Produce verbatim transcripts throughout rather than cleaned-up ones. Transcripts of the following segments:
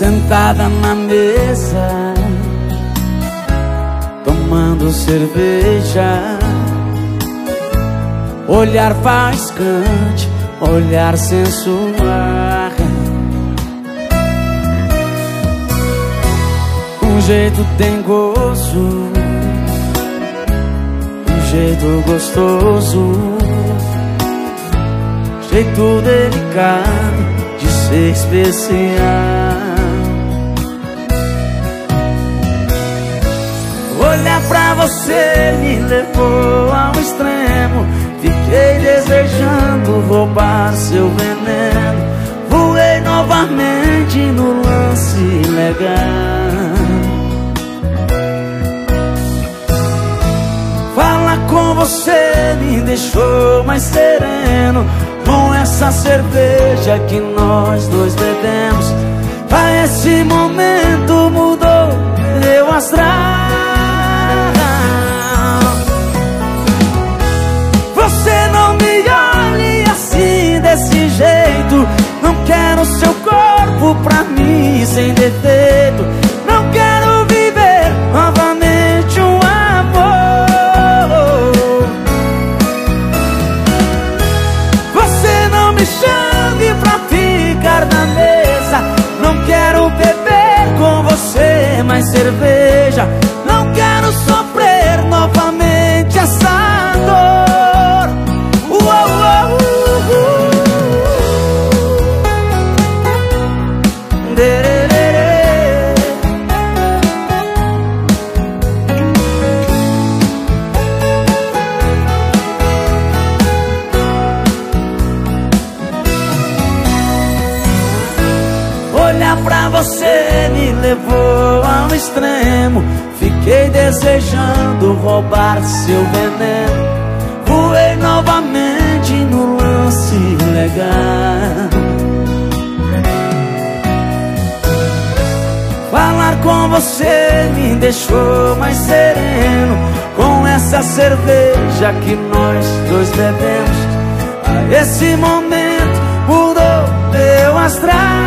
sentada na mesa, tomando cerveja, olhar faiscante, olhar sensual. Um jeito dengoso, um jeito gostoso, jeito delicado de ser especial. Olhar pra você me levou ao extremo. Fiquei desejando roubar seu veneno. Voei novamente no lance legal. Falar com você me deixou mais sereno. Com essa cerveja que nós dois bebemos, a esse momento mudou meu astral. Você não me olhe assim desse jeito. Não quero seu corpo pra mim sem defeito. Não quero viver novamente um amor. Você não me chame pra ficar na mesa. Não quero beber com você mais cerveja. Não quero sofrer novamente essa dor. Uou, uou, uh, uh. Dererê. Olhar pra você me levou ao extremo. Fiquei desejando roubar seu veneno. Voei novamente no lance legal. Falar com você me deixou mais sereno. Com essa cerveja que nós dois bebemos, a esse momento mudou meu astral.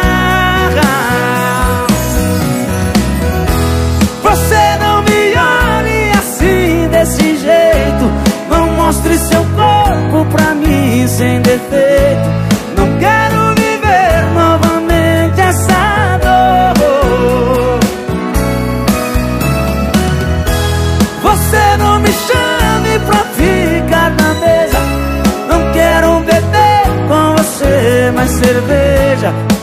Você não me olhe assim desse jeito. Não mostre seu corpo pra mim sem defeito. Não quero viver novamente essa dor. Você não me chame pra ficar na mesa. Não quero beber com você mais cerveja.